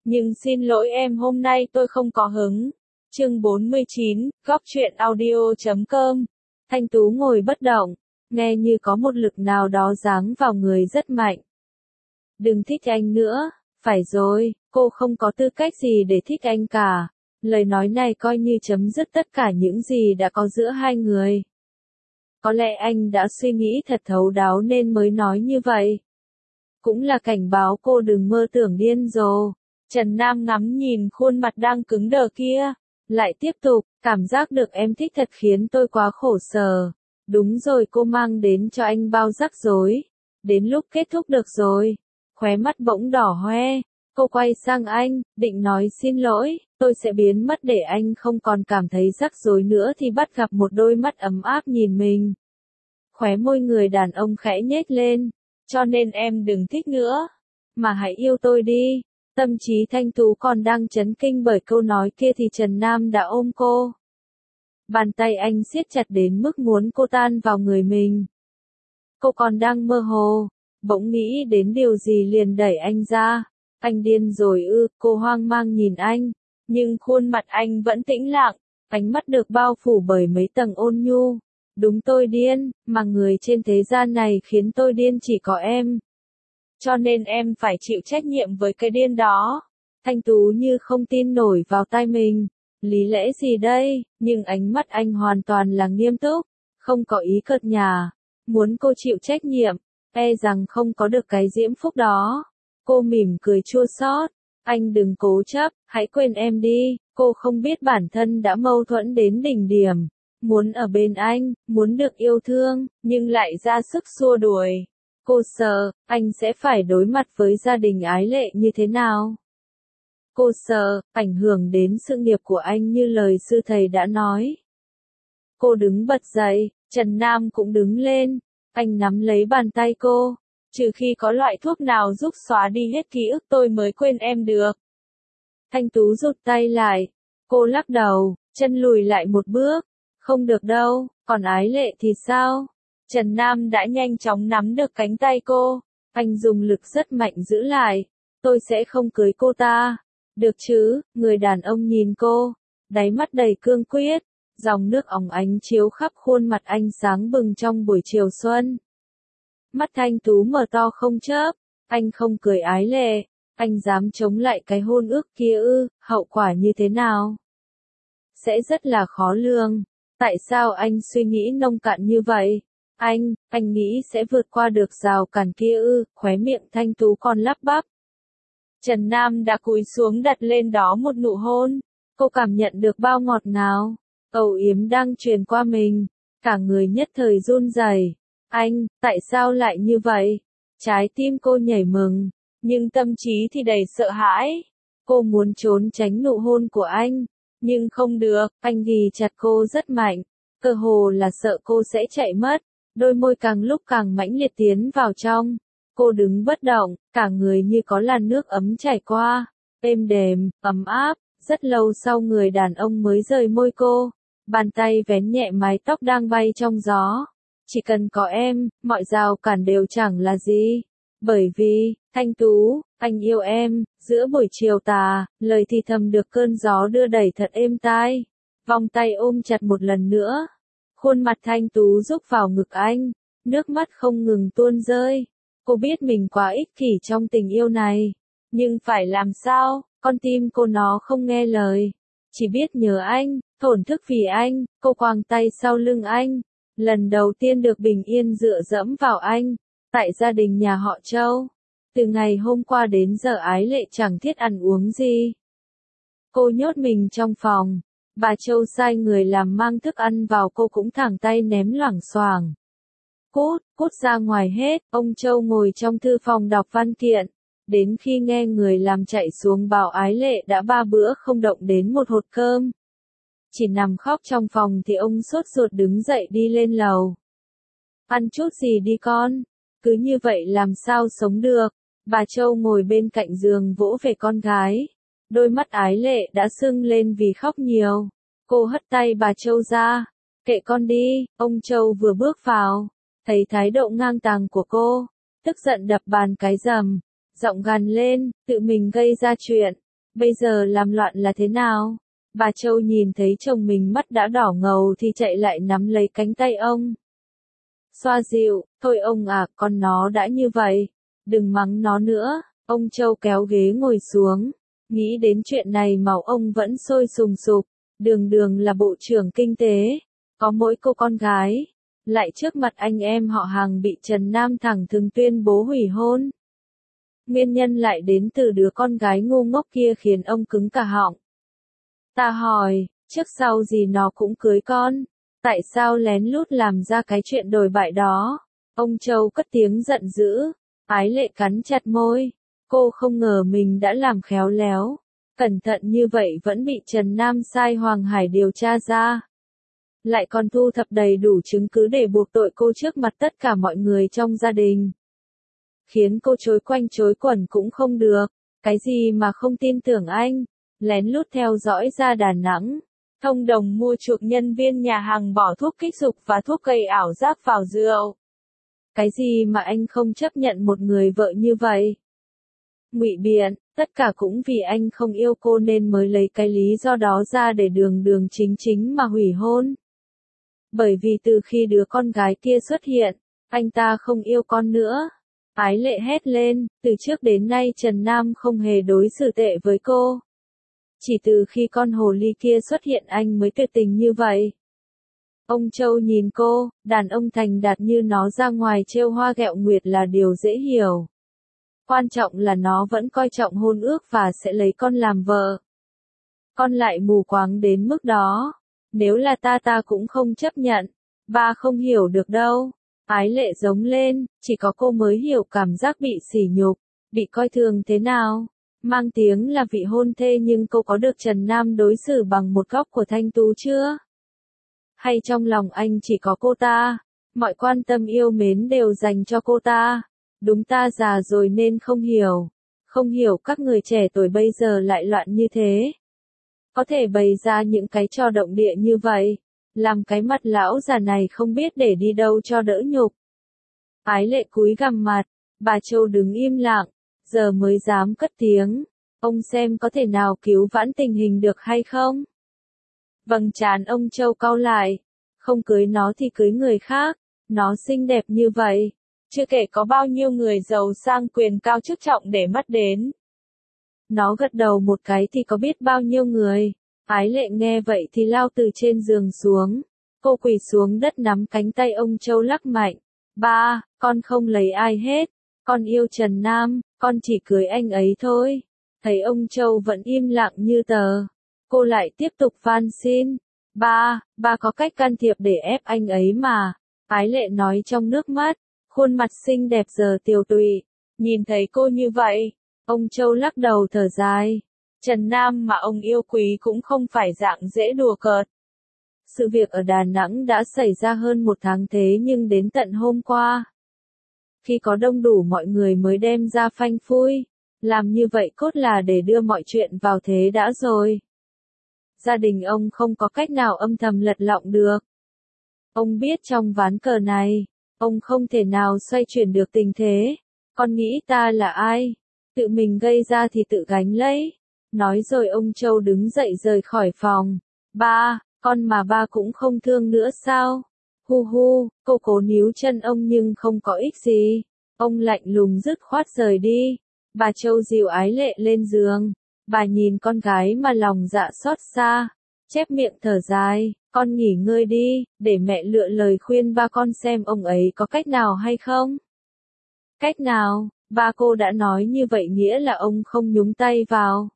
Nhưng xin lỗi em hôm nay tôi không có hứng. Chương 49, Góc truyện audio.com. Thanh Tú ngồi bất động, nghe như có một lực nào đó giáng vào người rất mạnh. Đừng thích anh nữa, phải rồi, cô không có tư cách gì để thích anh cả. Lời nói này coi như chấm dứt tất cả những gì đã có giữa hai người. Có lẽ anh đã suy nghĩ thật thấu đáo nên mới nói như vậy. Cũng là cảnh báo cô đừng mơ tưởng điên rồ. Trần Nam ngắm nhìn khuôn mặt đang cứng đờ kia, lại tiếp tục, cảm giác được em thích thật khiến tôi quá khổ sở. Đúng rồi, cô mang đến cho anh bao rắc rối. Đến lúc kết thúc được rồi. Khóe mắt bỗng đỏ hoe. Cô quay sang anh, định nói xin lỗi, tôi sẽ biến mất để anh không còn cảm thấy rắc rối nữa thì bắt gặp một đôi mắt ấm áp nhìn mình. Khóe môi người đàn ông khẽ nhếch lên, cho nên em đừng thích nữa, mà hãy yêu tôi đi. Tâm trí Thanh Tú còn đang chấn kinh bởi câu nói kia thì Trần Nam đã ôm cô. Bàn tay anh siết chặt đến mức muốn cô tan vào người mình. Cô còn đang mơ hồ, bỗng nghĩ đến điều gì liền đẩy anh ra. Anh điên rồi ư, cô hoang mang nhìn anh, nhưng khuôn mặt anh vẫn tĩnh lặng, ánh mắt được bao phủ bởi mấy tầng ôn nhu. Đúng, tôi điên, mà người trên thế gian này khiến tôi điên chỉ có em. Cho nên em phải chịu trách nhiệm với cái điên đó. Thanh Tú như không tin nổi vào tai mình. Lý lẽ gì đây? Nhưng ánh mắt anh hoàn toàn là nghiêm túc, không có ý cợt nhả. Muốn cô chịu trách nhiệm, e rằng không có được cái diễm phúc đó. Cô mỉm cười chua xót. Anh đừng cố chấp, hãy quên em đi. Cô không biết bản thân đã mâu thuẫn đến đỉnh điểm. Muốn ở bên anh, muốn được yêu thương, nhưng lại ra sức xua đuổi. Cô sợ, anh sẽ phải đối mặt với gia đình ái lệ như thế nào? Cô sợ, ảnh hưởng đến sự nghiệp của anh như lời sư thầy đã nói. Cô đứng bật dậy, Trần Nam cũng đứng lên. Anh nắm lấy bàn tay cô. Trừ khi có loại thuốc nào giúp xóa đi hết ký ức tôi mới quên em được. Thanh Tú rụt tay lại. Cô lắc đầu, chân lùi lại một bước. Không được đâu, còn ái lệ thì sao? Trần Nam đã nhanh chóng nắm được cánh tay cô. Anh dùng lực rất mạnh giữ lại. Tôi sẽ không cưới cô ta. Được chứ? Người đàn ông nhìn cô. Đáy mắt đầy cương quyết. Dòng nước óng ánh chiếu khắp khuôn mặt anh sáng bừng trong buổi chiều xuân. Mắt Thanh Tú mở to không chớp. Anh không cười ái lệ. Anh dám chống lại cái hôn ước kia ư? Hậu quả như thế nào? Sẽ rất là khó lường. Tại sao anh suy nghĩ nông cạn như vậy? Anh nghĩ sẽ vượt qua được rào cản kia ư? Khóe miệng Thanh Tú còn lắp bắp. Trần Nam đã cúi xuống đặt lên đó một nụ hôn. Cô cảm nhận được bao ngọt ngào, âu yếm đang truyền qua mình. Cả người nhất thời run rẩy. Anh, tại sao lại như vậy? Trái tim cô nhảy mừng, nhưng tâm trí thì đầy sợ hãi. Cô muốn trốn tránh nụ hôn của anh, nhưng không được, anh ghì chặt cô rất mạnh. Cơ hồ là sợ cô sẽ chạy mất. Đôi môi càng lúc càng mãnh liệt tiến vào trong. Cô đứng bất động, cả người như có làn nước ấm chảy qua. Êm đềm, ấm áp. Rất lâu sau người đàn ông mới rời môi cô. Bàn tay vén nhẹ mái tóc đang bay trong gió. Chỉ cần có em, mọi rào cản đều chẳng là gì. Bởi vì, Thanh Tú, anh yêu em. Giữa buổi chiều tà, lời thì thầm được cơn gió đưa đẩy thật êm tai. Vòng tay ôm chặt một lần nữa. Khuôn mặt Thanh Tú rúc vào ngực anh. Nước mắt không ngừng tuôn rơi. Cô biết mình quá ích kỷ trong tình yêu này. Nhưng phải làm sao, con tim cô nó không nghe lời. Chỉ biết nhớ anh, thổn thức vì anh. Cô quàng tay sau lưng anh. Lần đầu tiên được bình yên dựa dẫm vào anh. Tại gia đình nhà họ Châu. Từ ngày hôm qua đến giờ ái lệ chẳng thiết ăn uống gì. Cô nhốt mình trong phòng. Bà Châu sai người làm mang thức ăn vào, cô cũng thẳng tay ném loảng xoảng. Cút ra ngoài hết. Ông Châu ngồi trong thư phòng đọc văn kiện. Đến khi nghe người làm chạy xuống bảo ái lệ đã 3 bữa không động đến một hột cơm. Chỉ nằm khóc trong phòng thì ông sốt ruột đứng dậy đi lên lầu. Ăn chút gì đi con. Cứ như vậy làm sao sống được. Bà Châu ngồi bên cạnh giường vỗ về con gái. Đôi mắt ái lệ đã sưng lên vì khóc nhiều. Cô hất tay bà Châu ra. Kệ con đi. Ông Châu vừa bước vào, thấy thái độ ngang tàng của cô, tức giận đập bàn cái rầm, giọng gằn lên, tự mình gây ra chuyện. Bây giờ làm loạn là thế nào? Bà Châu nhìn thấy chồng mình mắt đã đỏ ngầu thì chạy lại nắm lấy cánh tay ông. Xoa dịu, thôi ông à, con nó đã như vậy. Đừng mắng nó nữa. Ông Châu kéo ghế ngồi xuống. Nghĩ đến chuyện này máu ông vẫn sôi sùng sục. Đường Đường là bộ trưởng kinh tế. Có mỗi cô con gái. Lại trước mặt anh em họ hàng bị Trần Nam thẳng thừng tuyên bố hủy hôn. Nguyên nhân lại đến từ đứa con gái ngu ngốc kia khiến ông cứng cả họng. Ta hỏi, trước sau gì nó cũng cưới con. Tại sao lén lút làm ra cái chuyện đồi bại đó? Ông Châu cất tiếng giận dữ. Ái Lệ cắn chặt môi. Cô không ngờ mình đã làm khéo léo. Cẩn thận như vậy vẫn bị Trần Nam sai Hoàng Hải điều tra ra. Lại còn thu thập đầy đủ chứng cứ để buộc tội cô trước mặt tất cả mọi người trong gia đình. Khiến cô chối quanh chối quẩn cũng không được. Cái gì mà không tin tưởng anh? Lén lút theo dõi ra Đà Nẵng. Thông đồng mua chuộc nhân viên nhà hàng bỏ thuốc kích dục và thuốc gây ảo giác vào rượu. Cái gì mà anh không chấp nhận một người vợ như vậy? Ngụy biện, tất cả cũng vì anh không yêu cô nên mới lấy cái lý do đó ra để Đường Đường chính chính mà hủy hôn. Bởi vì từ khi đứa con gái kia xuất hiện, anh ta không yêu con nữa. Ái Lệ hét lên, từ trước đến nay Trần Nam không hề đối xử tệ với cô. Chỉ từ khi con hồ ly kia xuất hiện anh mới tuyệt tình như vậy. Ông Châu nhìn cô, đàn ông thành đạt như nó ra ngoài trêu hoa ghẹo nguyệt là điều dễ hiểu. Quan trọng là nó vẫn coi trọng hôn ước và sẽ lấy con làm vợ. Con lại mù quáng đến mức đó. Nếu là ta cũng không chấp nhận. Ba không hiểu được đâu. Ái Lệ giống lên, chỉ có cô mới hiểu cảm giác bị sỉ nhục, bị coi thường thế nào. Mang tiếng là vị hôn thê nhưng cô có được Trần Nam đối xử bằng một góc của thanh tú chưa? Hay trong lòng anh chỉ có cô ta, mọi quan tâm yêu mến đều dành cho cô ta. Đúng ta già rồi nên không hiểu các người trẻ tuổi bây giờ lại loạn như thế. Có thể bày ra những cái trò động địa như vậy, làm cái mặt lão già này không biết để đi đâu cho đỡ nhục. Ái Lệ cúi gằm mặt, bà Châu đứng im lặng, giờ mới dám cất tiếng. Ông xem có thể nào cứu vãn tình hình được hay không? Vầng trán ông Châu cau lại, không cưới nó thì cưới người khác, nó xinh đẹp như vậy. Chưa kể có bao nhiêu người giàu sang quyền cao chức trọng để mắt đến. Nó gật đầu một cái thì có biết bao nhiêu người. Ái Lệ nghe vậy thì lao từ trên giường xuống. Cô quỳ xuống đất nắm cánh tay ông Châu lắc mạnh. Ba, con không lấy ai hết. Con yêu Trần Nam, con chỉ cưới anh ấy thôi. Thấy ông Châu vẫn im lặng như tờ. Cô lại tiếp tục van xin. Ba có cách can thiệp để ép anh ấy mà. Ái Lệ nói trong nước mắt. Khuôn mặt xinh đẹp giờ tiều tụy. Nhìn thấy cô như vậy, ông Châu lắc đầu thở dài. Trần Nam mà ông yêu quý cũng không phải dạng dễ đùa cợt. Sự việc ở Đà Nẵng đã xảy ra hơn một tháng thế nhưng đến tận hôm qua, khi có đông đủ mọi người mới đem ra phanh phui. Làm như vậy cốt là để đưa mọi chuyện vào thế đã rồi. Gia đình ông không có cách nào âm thầm lật lọng được. Ông biết trong ván cờ này, ông không thể nào xoay chuyển được tình thế. Con nghĩ ta là ai? Tự mình gây ra thì tự gánh lấy. Nói rồi ông Châu đứng dậy rời khỏi phòng. Ba, con mà ba cũng không thương nữa sao? Hu hu, cô cố níu chân ông nhưng không có ích gì. Ông lạnh lùng dứt khoát rời đi. Bà Châu dìu Ái Lệ lên giường. Bà nhìn con gái mà lòng dạ xót xa. Chép miệng thở dài, con nghỉ ngơi đi, để mẹ lựa lời khuyên ba con xem ông ấy có cách nào hay không. Cách nào? Ba cô đã nói như vậy nghĩa là ông không nhúng tay vào.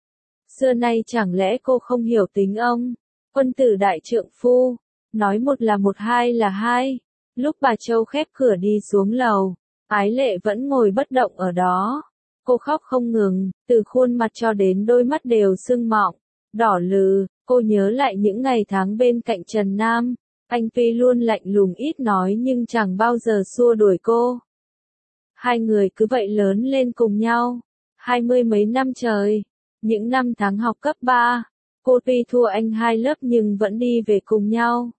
Xưa nay chẳng lẽ cô không hiểu tính ông? Quân tử đại trượng phu, nói một là một hai là hai. Lúc bà Châu khép cửa đi xuống lầu, Ái Lệ vẫn ngồi bất động ở đó. Cô khóc không ngừng, từ khuôn mặt cho đến đôi mắt đều sưng mọng, đỏ lừ. Cô nhớ lại những ngày tháng bên cạnh Trần Nam. Anh tuy luôn lạnh lùng ít nói nhưng chẳng bao giờ xua đuổi cô. Hai người cứ vậy lớn lên cùng nhau. 20 mấy năm trời. Những năm tháng học cấp 3, cô tuy thua anh 2 lớp nhưng vẫn đi về cùng nhau.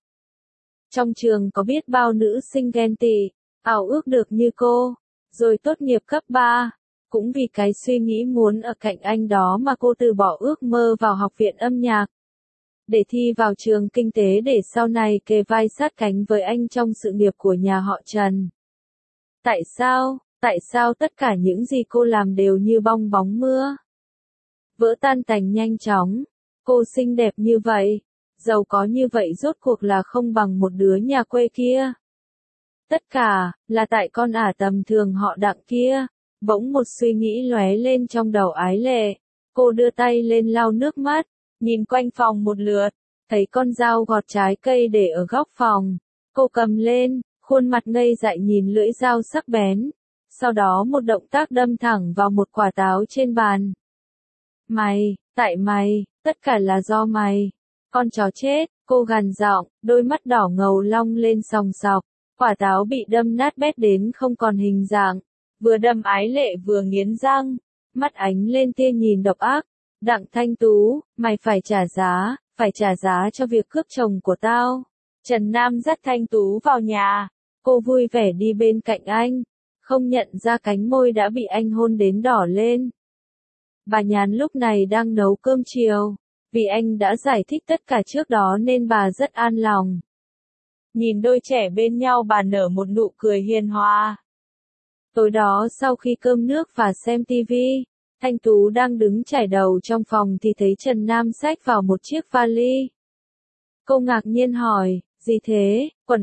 Trong trường có biết bao nữ sinh ghen tị, ảo ước được như cô. Rồi tốt nghiệp cấp 3, Cũng vì cái suy nghĩ muốn ở cạnh anh đó mà cô từ bỏ ước mơ vào học viện âm nhạc. Để thi vào trường kinh tế để sau này kề vai sát cánh với anh trong sự nghiệp của nhà họ Trần. Tại sao? Tại sao tất cả những gì cô làm đều như bong bóng mưa? Vỡ tan tành nhanh chóng. Cô xinh đẹp như vậy, giàu có như vậy rốt cuộc là không bằng một đứa nhà quê kia. Tất cả, là tại con ả tầm thường họ Đặng kia. Bỗng một suy nghĩ lóe lên trong đầu Ái Lệ. Cô đưa tay lên lau nước mắt, nhìn quanh phòng một lượt, thấy con dao gọt trái cây để ở góc phòng. Cô cầm lên, khuôn mặt ngây dại nhìn lưỡi dao sắc bén. Sau đó một động tác đâm thẳng vào một quả táo trên bàn. Mày, tại mày, tất cả là do mày. Con chó chết, cô gằn giọng, đôi mắt đỏ ngầu long lên sòng sọc. Quả táo bị đâm nát bét đến không còn hình dạng. Vừa đâm Ái Lệ vừa nghiến răng, mắt ánh lên tia nhìn độc ác. Đặng Thanh Tú, mày phải trả giá cho việc cướp chồng của tao. Trần Nam dắt Thanh Tú vào nhà, cô vui vẻ đi bên cạnh anh, không nhận ra cánh môi đã bị anh hôn đến đỏ lên. Bà Nhàn lúc này đang nấu cơm chiều, vì anh đã giải thích tất cả trước đó nên bà rất an lòng. Nhìn đôi trẻ bên nhau bà nở một nụ cười hiền hòa. Tối đó sau khi cơm nước và xem tivi, Thanh Tú đang đứng chải đầu trong phòng thì thấy Trần Nam xách vào một chiếc vali. Cô ngạc nhiên hỏi, gì thế, quần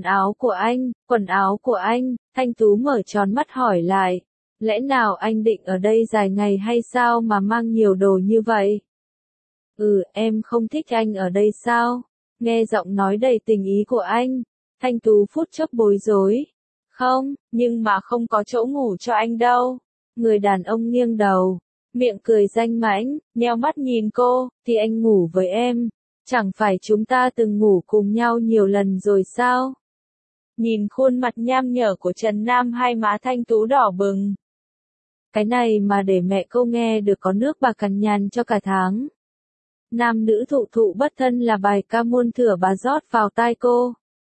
áo của anh, Thanh Tú mở tròn mắt hỏi lại, lẽ nào anh định ở đây dài ngày hay sao mà mang nhiều đồ như vậy? Em không thích anh ở đây sao? Nghe giọng nói đầy tình ý của anh, Thanh Tú phút chốc bối rối. Không, nhưng mà không có chỗ ngủ cho anh đâu. Người đàn ông nghiêng đầu, miệng cười danh mãnh, nheo mắt nhìn cô, thì anh ngủ với em. Chẳng phải chúng ta từng ngủ cùng nhau nhiều lần rồi sao? Nhìn khuôn mặt nham nhở của Trần Nam hai má Thanh Tú đỏ bừng. Cái này mà để mẹ cô nghe được có nước bạc cằn nhằn cho cả tháng. Nam nữ thụ thụ bất thân là bài ca muôn thuở bà rót vào tai cô.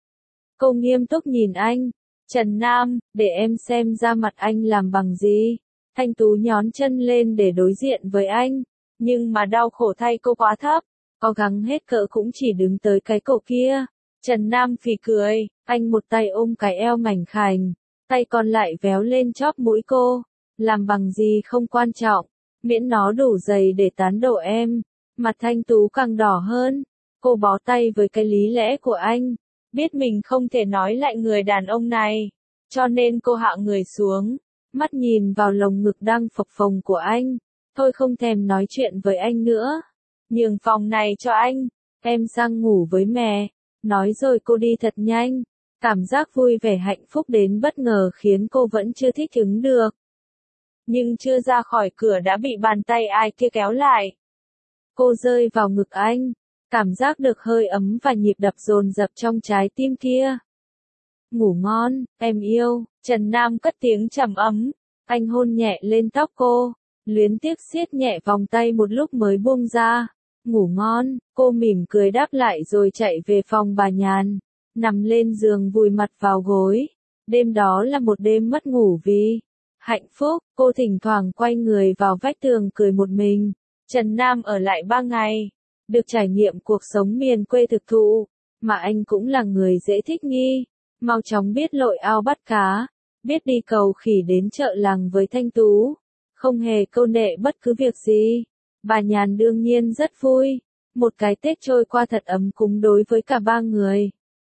Cô nghiêm túc nhìn anh. Trần Nam, để em xem da mặt anh làm bằng gì. Thanh Tú nhón chân lên để đối diện với anh. Nhưng mà đau khổ thay cô quá thấp. Có gắng hết cỡ cũng chỉ đứng tới cái cổ kia. Trần Nam phì cười, anh một tay ôm cái eo mảnh khảnh, tay còn lại véo lên chóp mũi cô. Làm bằng gì không quan trọng, miễn nó đủ dày để tán đổ em. Mặt Thanh Tú càng đỏ hơn. Cô bó tay với cái lý lẽ của anh. Biết mình không thể nói lại người đàn ông này. Cho nên cô hạ người xuống. Mắt nhìn vào lồng ngực đang phập phồng của anh. Thôi không thèm nói chuyện với anh nữa. Nhường phòng này cho anh. Em sang ngủ với mẹ. Nói rồi cô đi thật nhanh. Cảm giác vui vẻ hạnh phúc đến bất ngờ khiến cô vẫn chưa thích ứng được. Nhưng chưa ra khỏi cửa đã bị bàn tay ai kia kéo lại. Cô rơi vào ngực anh. Cảm giác được hơi ấm và nhịp đập dồn dập trong trái tim kia. Ngủ ngon, em yêu, Trần Nam cất tiếng trầm ấm. Anh hôn nhẹ lên tóc cô, luyến tiếc siết nhẹ vòng tay một lúc mới buông ra. Ngủ ngon, cô mỉm cười đáp lại rồi chạy về phòng bà Nhàn. Nằm lên giường vùi mặt vào gối. Đêm đó là một đêm mất ngủ vì hạnh phúc, cô thỉnh thoảng quay người vào vách tường cười một mình. Trần Nam ở lại 3 ngày. Được trải nghiệm cuộc sống miền quê thực thụ, mà anh cũng là người dễ thích nghi, mau chóng biết lội ao bắt cá, biết đi cầu khỉ đến chợ làng với Thanh Tú, không hề câu nệ bất cứ việc gì. Bà Nhàn đương nhiên rất vui, một cái Tết trôi qua thật ấm cúng đối với cả 3 người.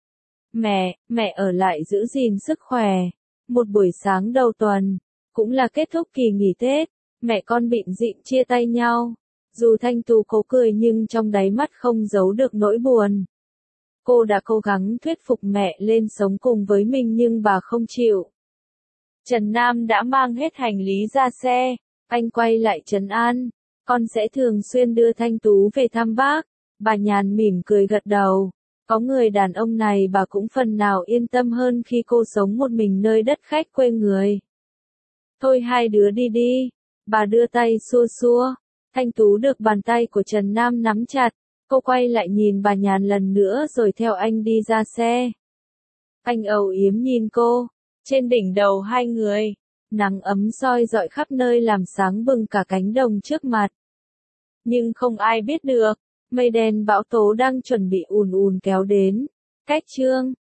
Mẹ ở lại giữ gìn sức khỏe. Một buổi sáng đầu tuần, cũng là kết thúc kỳ nghỉ Tết, mẹ con bịn dịn chia tay nhau. Dù Thanh Tú cố cười nhưng trong đáy mắt không giấu được nỗi buồn. Cô đã cố gắng thuyết phục mẹ lên sống cùng với mình nhưng bà không chịu. Trần Nam đã mang hết hành lý ra xe, anh quay lại trấn an, con sẽ thường xuyên đưa Thanh Tú về thăm bác. Bà Nhàn mỉm cười gật đầu, có người đàn ông này bà cũng phần nào yên tâm hơn khi cô sống một mình nơi đất khách quê người. Thôi hai đứa đi đi, bà đưa tay xua xua. Thanh Tú được bàn tay của Trần Nam nắm chặt, cô quay lại nhìn bà Nhàn lần nữa rồi theo anh đi ra xe. Anh âu yếm nhìn cô, trên đỉnh đầu hai người, Nắng ấm soi rọi khắp nơi làm sáng bừng cả cánh đồng trước mặt. Nhưng không ai biết được, mây đen bão tố đang chuẩn bị ùn ùn kéo đến. Cách chương